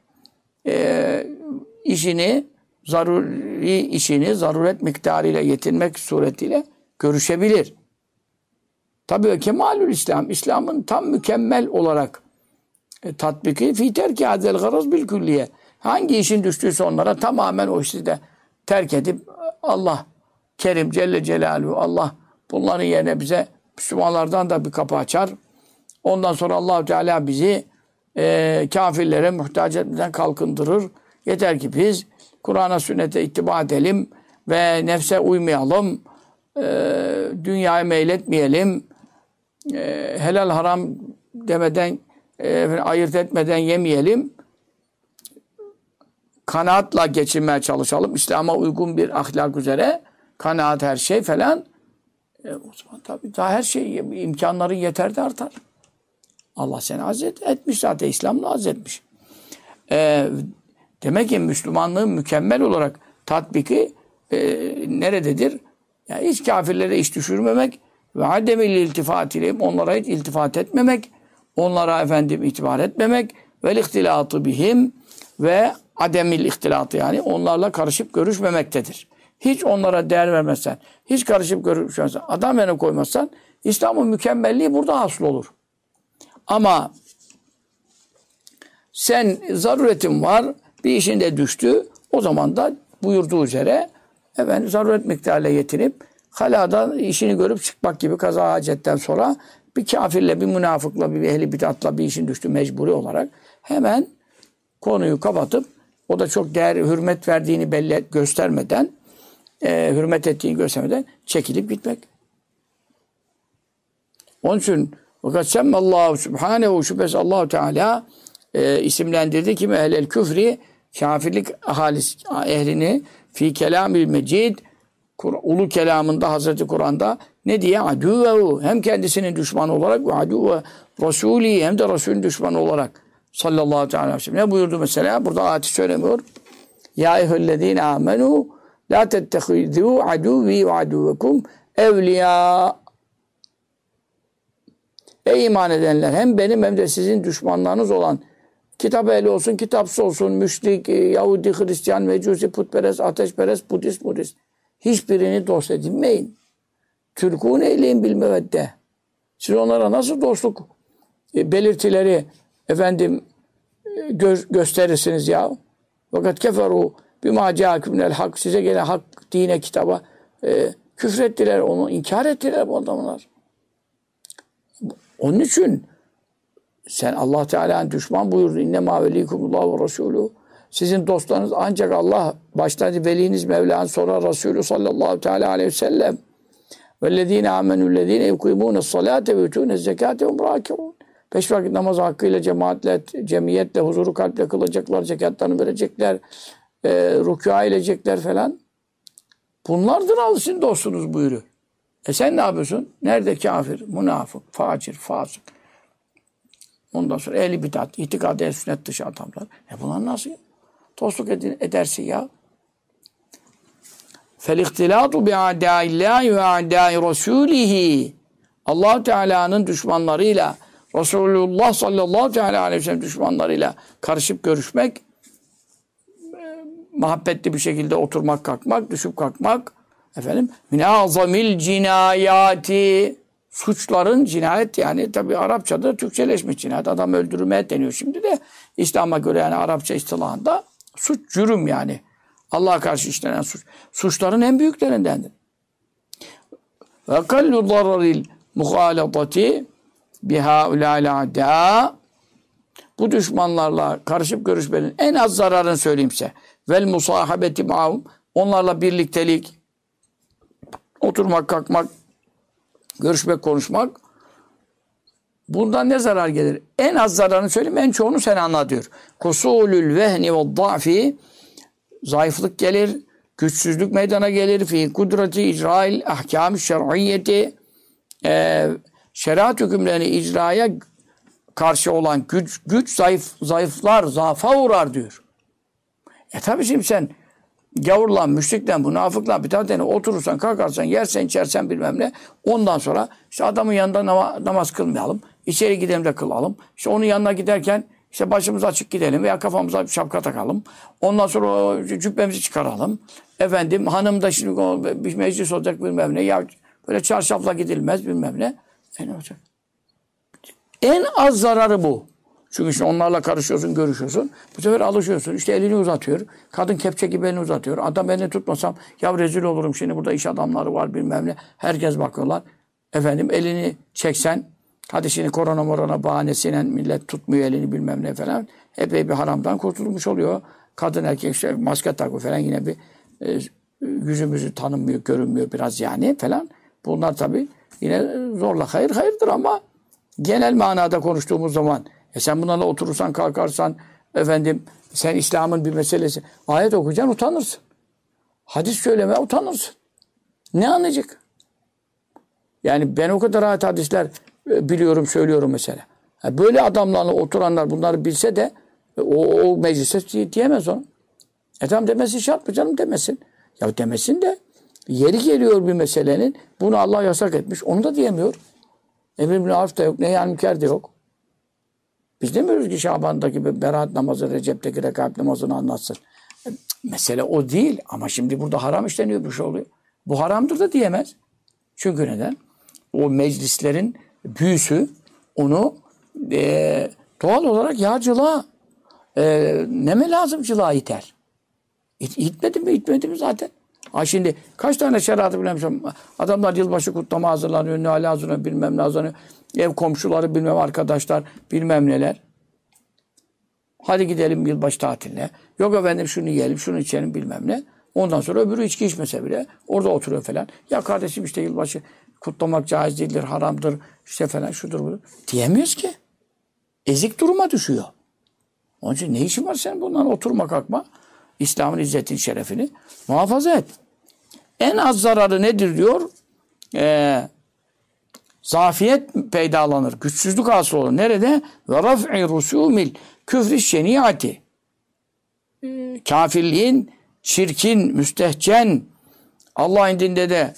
işini zaruret miktarıyla yetinmek suretiyle görüşebilir. Tabii kemalül İslam, İslam'ın tam mükemmel olarak tatbiki fi terki hazel garaz bil külliye. Hangi işin düştüyse onlara tamamen o işi de terk edip Allah Kerim Celle Celaluhu, Allah bunların yerine bize Müslümanlardan da bir kapı açar. Ondan sonra Allah-u Teala bizi kafirlere muhtaç etmeden kalkındırır. Yeter ki biz Kur'an'a, sünnete ittiba edelim ve nefse uymayalım, dünyaya meyletmeyelim, helal haram demeden, ayırt etmeden yemeyelim, kanaatla geçinmeye çalışalım. İslam'a uygun bir ahlak üzere, kanaat her şey falan. O zaman tabii daha her şey, imkanların yeter de artar. Allah seni etmiş zaten, İslam'la etmiş. Demek ki Müslümanlığın mükemmel olarak tatbiki nerededir? Yani hiç kafirlere iş düşürmemek ve ademil iltifat ile onlara hiç iltifat etmemek, onlara itibar etmemek ve ihtilatı bihim ve ademil ihtilatı, yani onlarla karışıp görüşmemektedir. Hiç onlara değer vermezsen, hiç karışıp görüşmezsen, adam yerine koymazsan İslam'ın mükemmelliği burada hasıl olur. Ama sen zaruretin var, bir işinde düştü, o zaman da buyurduğu üzere zaruret miktarıyla yetinip haladan işini görüp çıkmak gibi, kaza hacetten sonra bir kafirle, bir münafıkla, bir ehli bidatla bir işin düştü mecburi olarak hemen konuyu kapatıp, o da çok değer, hürmet verdiğini göstermeden, hürmet ettiğini göstermeden çekilip gitmek. Onun için fakat semmallahu subhanehu, şüphesiz Allah-u Teala isimlendirdi kimi ehlel küfri, kafirlik ahalisi ehlini fi kelamil mecid, ulu kelamında, Hazreti Kur'an'da ne diye? Aduvehu, hem kendisinin düşmanı olarak ve aduve Resulü, hem de Resulün düşmanı olarak sallallahu aleyhi ve sellem. Ne buyurdu mesela? Burada ayeti söylemiyor. Ya eyyühellezine amenu la tettehidû aduvi ve aduvekum evliya. Ey iman edenler, hem benim hem de sizin düşmanlarınız olan kitap ehli olsun, kitapsız olsun, müşrik, Yahudi, Hristiyan, Mecusi, putperest, ateşperest, Budist. Hiçbirini dost edinmeyin. Türkûne eyleyin bil mevedde. Siz onlara nasıl dostluk belirtileri efendim gösterirsiniz ya. Fakat keferu bima ca'akum minel hak, size gelen hak dine kitaba küfrettiler, onu inkar ettiler bu adamlar. Onun için sen Allah Teala'nın düşman buyurdu. İnnemâ velîkumullahu ve rasûlû. Sizin dostlarınız ancak Allah, başta veliniz Mevla'nın, sonra Resulü sallallahu teala aleyhi ve sellem. Vellezîne âmenûllezîne yukîmûne's-salâte ve yutûne's-zekâte ve hum râki'ûn. 5 vakit namazı hakkıyla, cemaatle, cemiyetle, huzuru kalple kılacaklar, zekatlarını verecekler, rükûa edecekler falan. Bunlardır sizin dostunuz buyuruyor. Sen ne yapıyorsun? Nerede kafir, münafık, facir, fasık? Ondan sonra ehli bidat, itikad-ı ehl sünnet dışı adamlar. Bunlar nasıl dostluk edersin ya? فَالِاِخْتِلَاطُ بِعَدَاءِ اللّٰهِ وَعَدَاءِ رَسُولِهِ Allah Teala'nın düşmanlarıyla, Resulullah sallallahu teala aleyhi ve sellem düşmanlarıyla karışıp görüşmek, muhabbetli bir şekilde oturmak, kalkmak, düşüp kalkmak, min azamil cinayati, suçların, cinayet yani tabi Arapçada Türkçeleşmiş cinayet. Adam öldürmeye deniyor şimdi de. İslam'a göre yani Arapça istilahında suç, cürüm yani. Allah'a karşı işlenen suç. Suçların en büyüklerindendir. Ve kallu dararil muhalatati bihaulâil a'dâ. Bu düşmanlarla karışıp görüşmenin en az zararını söyleyeyim size. Vel musahabeti ma'hum. Onlarla birliktelik, oturmak, kalkmak, görüşmek, konuşmak. Bundan ne zarar gelir? En az zararını söyleyeyim, en çoğunu sen anla diyor. Kusulül vehni ve da'fi, zayıflık gelir, güçsüzlük meydana gelir. Fi kudreti icrail ahkâm-ı şer'iyyeti, şeriat hükümlerini icraya karşı olan güç zayıflar, zaafa uğrar diyor. Tabi şimdi sen gavurla, müşrikle, münafıkla, bidatine oturursan, kalkarsan, yersen, içersen bilmem ne. Ondan sonra işte adamın yanında namaz kılmayalım. İçeri gidelim de kılalım. İşte onun yanına giderken işte başımız açık gidelim veya kafamıza bir şapka takalım. Ondan sonra cübbemizi çıkaralım. Hanım da şimdi bir meclis olacak bilmem ne. Ya böyle çarşafla gidilmez bilmem ne. Ne olacak? En az zararı bu. Çünkü işte onlarla karışıyorsun, görüşüyorsun. Bu sefer alışıyorsun. İşte elini uzatıyor. Kadın kepçe gibi elini uzatıyor. Adam elini tutmasam ya rezil olurum. Şimdi burada iş adamları var bilmem ne. Herkes bakıyorlar. Elini çeksen, hadi şimdi korona bahanesiyle millet tutmuyor elini bilmem ne falan. Epey bir haramdan kurtulmuş oluyor. Kadın erkek işte maske takıyor falan, yine bir yüzümüzü tanınmıyor, görünmüyor biraz yani falan. Bunlar tabii yine zorla hayırdır ama genel manada konuştuğumuz zaman sen bunlarla oturursan, kalkarsan, sen İslam'ın bir meselesi, ayet okuyacaksın, utanırsın. Hadis söylemeye utanırsın. Ne anlayacak? Yani ben o kadar rahat hadisler biliyorum, söylüyorum mesela. Böyle adamlarla oturanlar bunları bilse de o meclise diyemez onu. Tamam demesi şart mı canım, demesin. Ya demesin de yeri geliyor bir meselenin, bunu Allah yasak etmiş, onu da diyemiyor. Emir bin Arif da yok, nehy-i münker de yok. Biz demiyoruz ki Şaban'daki beraat namazı, Recep'teki rekâb namazını anlatsın. Mesele o değil. Ama şimdi burada haram işleniyor, bir şey oluyor. Bu haramdır da diyemez. Çünkü neden? O meclislerin büyüsü onu doğal olarak yağcılığa neme lazım, cılığa iter. İtmedi mi zaten? Şimdi kaç tane şeriatı bilemişim. Adamlar yılbaşı kutlama hazırlanıyor, nihale hazırlanıyor, bilmem ne hazırlanıyor. Ev komşuları, bilmem arkadaşlar, bilmem neler. Hadi gidelim yılbaşı tatiline. Yok şunu yiyelim, şunu içelim bilmem ne. Ondan sonra öbürü içki içmese bile orada oturuyor falan. Ya kardeşim işte yılbaşı kutlamak caiz değildir, haramdır, işte falan şudur budur. Diyemiyoruz ki. Ezik duruma düşüyor. Onun için ne işin var senin bundan, oturma kalkma. İslam'ın izzetini, şerefini muhafaza et. En az zararı nedir diyor? Zafiyet peydalanır. Güçsüzlük hasıl olur. Nerede? Ve raf'i rusumil küfri şeniati. Kafirliğin, çirkin, müstehcen, Allah indinde de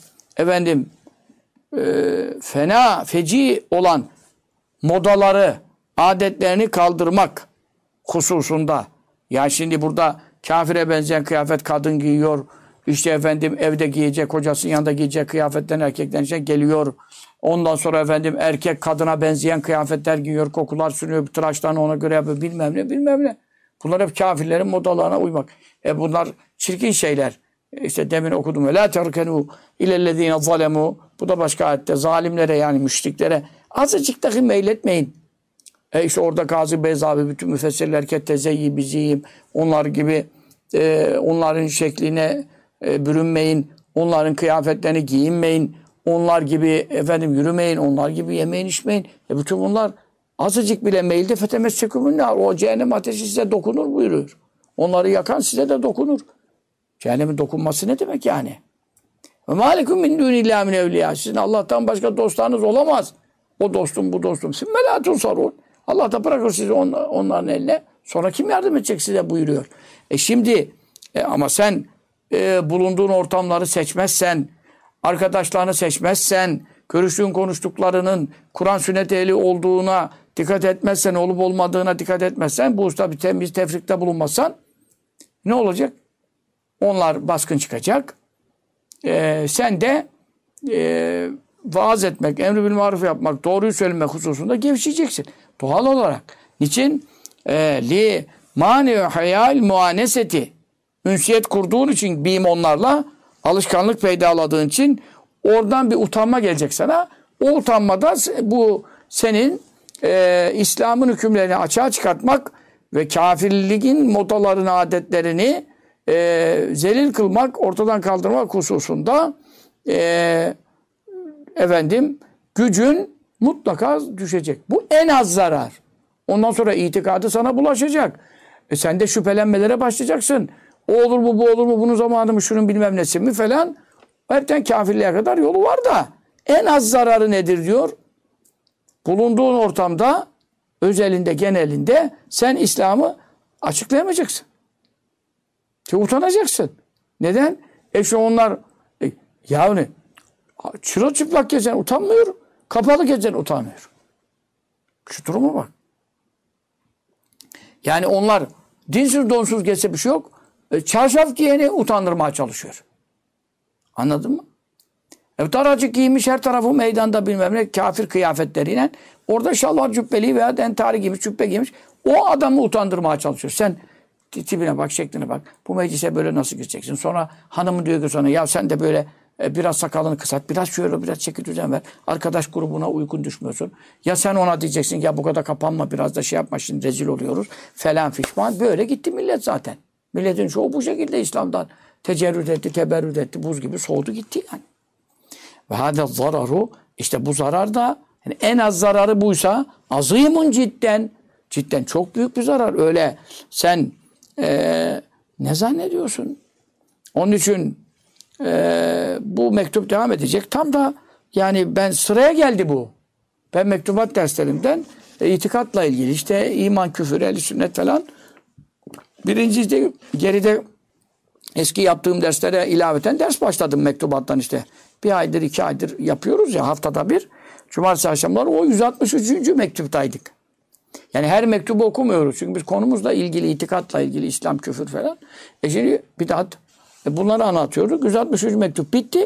fena, feci olan modaları, adetlerini kaldırmak hususunda. Yani şimdi burada kafire benzeyen kıyafet kadın giyiyor, İşte efendim evde giyecek, kocasının yanında giyecek kıyafetlerin erkeklerin içine geliyor. Ondan sonra efendim erkek kadına benzeyen kıyafetler giyiyor, kokular sürüyor, tıraşlarını ona göre yapıyor, bilmem ne, bilmem ne. Bunlar hep kafirlerin modalarına uymak. Bunlar çirkin şeyler. İşte demin okudum. وَلَا تَرْكَنُوا اِلَى الَّذ۪ينَ ظَلَمُوا. Bu da başka ayette. Zalimlere yani müşriklere azıcık dahi meyletmeyin. İşte orada Gazi Beyzavi bütün müfessirler kettezeyyi biziyim. Onlar gibi onların şekline bürünmeyin. Onların kıyafetlerini giyinmeyin. Onlar gibi efendim yürümeyin. Onlar gibi yemeyin içmeyin. Bütün bunlar azıcık bile meyilde fetemessekümünler. O cehennem ateşi size dokunur buyuruyor. Onları yakan size de dokunur. Cehennemin dokunması ne demek yani? Ve mâlekum min dûnillâhi min evliyâ. Sizin Allah'tan başka dostlarınız olamaz. O dostum, bu dostum. Siz melâtun sarûn. Allah da bırakır sizi onların eline. Sonra kim yardım edecek size buyuruyor. Şimdi ama sen bulunduğun ortamları seçmezsen, arkadaşlarını seçmezsen, görüştüğün konuştuklarının Kur'an sünnet ehli olduğuna dikkat etmezsen, olup olmadığına dikkat etmezsen, bu usta bir temiz tefrikte bulunmazsan ne olacak? Onlar baskın çıkacak. Sen de vaaz etmek, emri bil maruf yapmak, doğruyu söylemek hususunda gevşeyeceksin. Doğal olarak. Niçin? Li mani hayal muaneseti. Ünsiyet kurduğun için bim onlarla alışkanlık peydaladığın için oradan bir utanma gelecek sana. O utanmada bu senin İslam'ın hükümlerini açığa çıkartmak ve kafirliğin modalarını, adetlerini zelil kılmak, ortadan kaldırmak hususunda gücün mutlaka düşecek. Bu en az zarar. Ondan sonra itikadı sana bulaşacak. Sen de şüphelenmelere başlayacaksın. O olur mu, bu olur mu, bunun zamanı mı, şunun bilmem nesi mi falan. Erten kafirliğe kadar yolu var da en az zararı nedir diyor. Bulunduğun ortamda özelinde, genelinde sen İslam'ı açıklayamayacaksın. Utanacaksın. Neden? Şu onlar yani çırılçıplak gezen utanmıyor. Kapalı gezen utanmıyor. Şu duruma bak. Yani onlar dinsiz donsuz geçse bir şey yok. Çarşaf giyeni utandırmaya çalışıyor. Anladın mı? Daracık giymiş her tarafı meydanda bilmem ne kafir kıyafetleriyle orada şalvar cübbeli veya entari giymiş, cübbe giymiş. O adamı utandırmaya çalışıyor. Sen tipine bak, şekline bak. Bu meclise böyle nasıl gireceksin? Sonra hanımı diyor ki sana ya sen de böyle biraz sakalını kısalt, biraz şöyle, biraz çeki düzen ver. Arkadaş grubuna uygun düşmüyorsun. Ya sen ona diyeceksin ya bu kadar kapanma, biraz da şey yapma, şimdi rezil oluyoruz. Falan fişman. Böyle gitti millet zaten. Milletin çoğu bu şekilde İslam'dan tecerrüt etti, teberrüt etti. Buz gibi soğudu gitti yani. Ve hâde zararu, işte bu zarar da yani en az zararı buysa azîmun cidden çok büyük bir zarar. Öyle sen ne zannediyorsun? Onun için bu mektup devam edecek. Tam da yani ben sıraya geldi bu. Ben mektubat derslerinden itikatla ilgili işte iman, küfür, ehl-i sünnet falan birinci de geride eski yaptığım derslere ilaveten ders başladım mektubattan işte. Bir aydır, 2 aydır yapıyoruz ya haftada bir. Cumartesi akşamları o 163. mektuptaydık. Yani her mektubu okumuyoruz. Çünkü biz konumuzla ilgili, itikatla ilgili, İslam, küfür falan. Şimdi bidat. Bunları anlatıyoruz. 163. mektup bitti.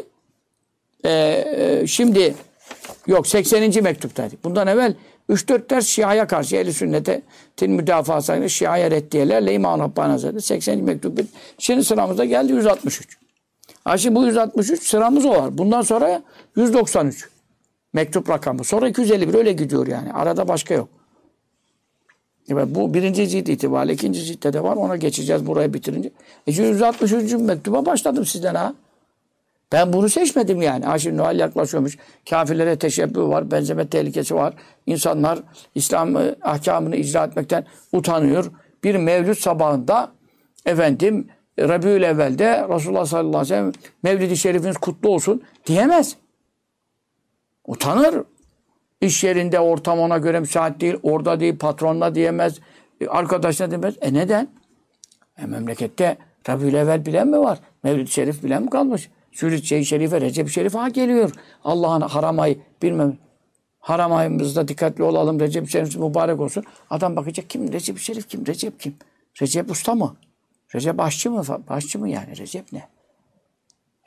Şimdi yok 80. mektuptaydık. Bundan evvel 3-4 ders Şia'ya karşı Ehl-i Sünnet'in müdafasıyla Şia'ya reddiyelerle İmam Rabbani Hazretleri 80. mektup bitti. Şimdi sıramızda geldi 163. Şimdi bu 163 sıramız o var. Bundan sonra 193 mektup rakamı. Sonra 251 öyle gidiyor yani. Arada başka yok. Evet, bu birinci cilt itibariyle ikinci ciltte de var. Ona geçeceğiz burayı bitirince. 163. mektuba başladım sizden ha. Ben bunu seçmedim yani. Şimdi Noel yaklaşıyormuş. Kafirlere teşebbüh var. Benzeme tehlikesi var. İnsanlar İslam ahkamını icra etmekten utanıyor. Bir mevlüt sabahında Rabiülevvel'de Resulullah sallallahu aleyhi ve sellem Mevlid-i Şerifiniz kutlu olsun diyemez. Utanır. İş yerinde ortam ona göre müsait değil. Orada değil, patronla diyemez. Arkadaşına diyemez. Neden? Memlekette Rabiülevvel bilen mi var? Mevlid-i Şerif bilen mi kalmış? Zülhicce-i Şerife, Recep-i Şerif geliyor. Allah'ın haram ayı bilmem. Haram ayımızda dikkatli olalım. Recep-i Şerif mübarek olsun. Adam bakacak kim? Recep-i Şerif kim? Recep kim? Recep usta mı? Recep aşçı mı? Aşçı mı yani? Recep ne?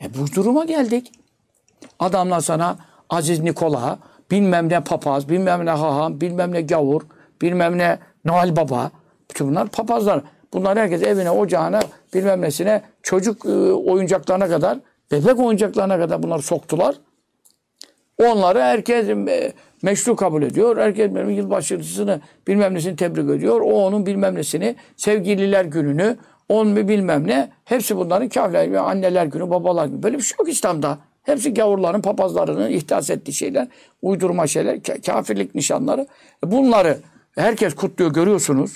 Bu duruma geldik. Adamlar sana Aziz Nikola, bilmem ne papaz, bilmem ne haham, bilmem ne gavur, bilmem ne Noel Baba. Bütün bunlar papazlar. Bunlar herkes evine, ocağına, bilmem nesine, çocuk oyuncaklarına kadar, bebek oyuncaklarına kadar bunları soktular. Onları herkes meşru kabul ediyor. Herkes benim yılbaşısını bilmem nesini tebrik ediyor. O onun bilmem nesini, sevgililer gününü, onun bilmem ne. Hepsi bunların kafirler, anneler günü, babalar günü. Böyle bir şey yok İslam'da. Hepsi gavurların, papazlarının ihdas ettiği şeyler, uydurma şeyler, kafirlik nişanları. Bunları herkes kutluyor, görüyorsunuz.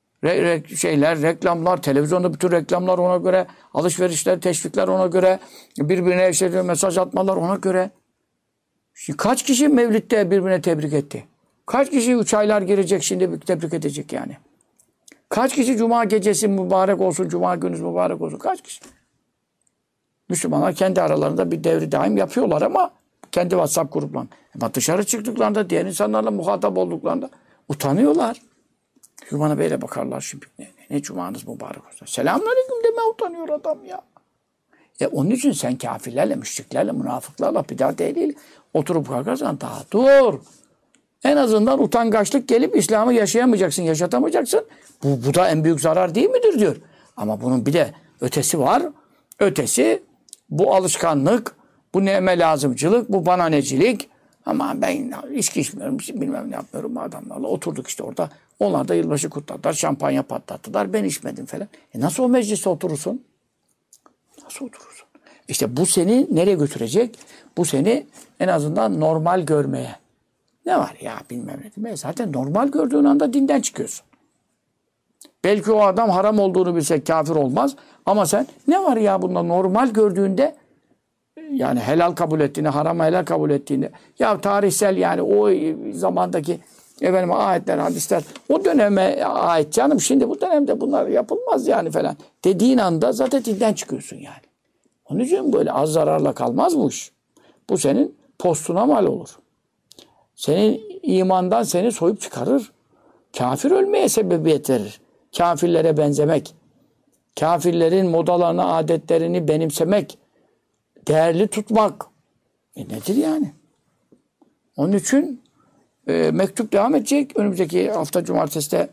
Reklamlar, televizyonda bütün reklamlar ona göre, alışverişler, teşvikler ona göre, birbirine mesaj atmalar ona göre. Şimdi kaç kişi Mevlid'de birbirine tebrik etti? Kaç kişi 3 aylar girecek şimdi tebrik edecek yani? Kaç kişi Cuma gecesi mübarek olsun, Cuma gününüz mübarek olsun? Kaç kişi? Müslümanlar kendi aralarında bir devri daim yapıyorlar ama kendi WhatsApp gruplarında. Ama dışarı çıktıklarında, diğer insanlarla muhatap olduklarında utanıyorlar. Bana böyle bakarlar şimdi. Ne cumanız mübarek olsun. Selamünaleyküm demeye utanıyor adam ya. Onun için sen kafirlerle, müşriklerle, münafıklarla, bidat ehliyle oturup kalkarsan daha dur. En azından utangaçlık gelip İslam'ı yaşayamayacaksın, yaşatamayacaksın. Bu da en büyük zarar değil midir diyor. Ama bunun bir de ötesi var. Ötesi bu alışkanlık, bu neme lazımcılık, bu bananecilik. Ama ben içki içmiyorum, bilmem ne yapmıyorum adamlarla. Oturduk işte orada. Onlar da yılbaşı kutladılar, şampanya patlattılar. Ben içmedim falan. Nasıl o mecliste oturursun? Nasıl oturursun? İşte bu seni nereye götürecek? Bu seni en azından normal görmeye. Ne var ya bilmem ne demeye. Zaten normal gördüğün anda dinden çıkıyorsun. Belki o adam haram olduğunu bilsek kafir olmaz. Ama sen ne var ya bunda normal gördüğünde yani helal kabul ettiğinde, haram helal kabul ettiğinde ya tarihsel yani o zamandaki ayetler, hadisler o döneme ait canım. Şimdi bu dönemde bunlar yapılmaz yani falan dediğin anda zaten dinden çıkıyorsun yani. Onun için böyle az zararla kalmaz bu iş. Bu senin postuna mal olur. Senin imandan seni soyup çıkarır. Kafir ölmeye sebebiyet verir. Kafirlere benzemek, kafirlerin modalarını, adetlerini benimsemek, değerli tutmak. Nedir yani? Onun için mektup devam edecek. Önümüzdeki hafta cumartesi de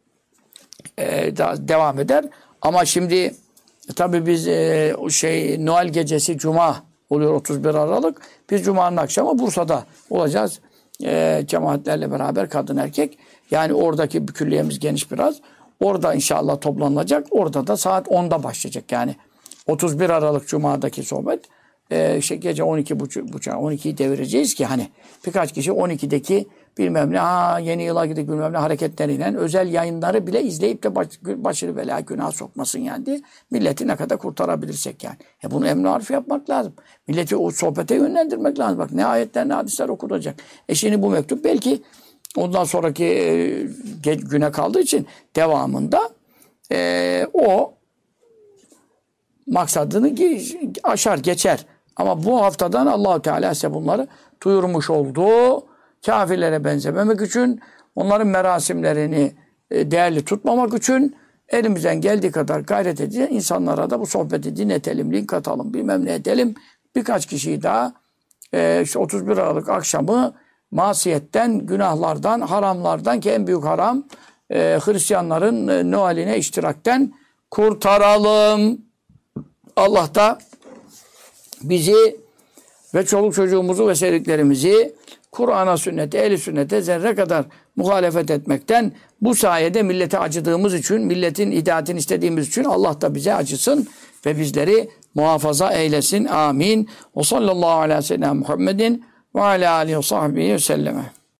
devam eder. Ama şimdi tabii biz Noel gecesi Cuma oluyor 31 Aralık. Biz Cuma'nın akşamı Bursa'da olacağız. Cemaatlerle beraber kadın erkek. Yani oradaki külliyemiz geniş biraz. Orada inşallah toplanılacak. Orada da saat 10'da başlayacak. Yani 31 Aralık Cuma'daki sohbet gece 12'yi devireceğiz ki hani birkaç kişi 12'deki bilmem ne yeni yıla gidip bilmem ne hareketleriyle özel yayınları bile izleyip de başını belaya günah sokmasın yani diye milleti ne kadar kurtarabilirsek yani. Bunu emri harfi yapmak lazım. Milleti o sohbete yönlendirmek lazım. Bak ne ayetler ne hadisler okutacak. Şimdi bu mektup belki ondan sonraki güne kaldığı için devamında o maksadını aşar, geçer. Ama bu haftadan Allah-u Teala ise bunları duyurmuş oldu. Kafirlere benzememek için, onların merasimlerini değerli tutmamak için elimizden geldiği kadar gayret edeceğiz. İnsanlara da bu sohbeti dinletelim, link atalım, bilmem ne edelim. Birkaç kişiyi daha 31 Aralık akşamı masiyetten, günahlardan, haramlardan ki en büyük haram Hristiyanların Noel'ine iştirakten kurtaralım. Allah da bizi ve çoluk çocuğumuzu ve sevdiklerimizi Kur'an'a, sünnete, ehl-i sünnete zerre kadar muhalefet etmekten bu sayede millete acıdığımız için, milletin hidayetini istediğimiz için Allah da bize acısın ve bizleri muhafaza eylesin. Amin. O sallallahu aleyhi ve sellem Muhammedin ve alâ âlihi ve sahbihi ve selleme.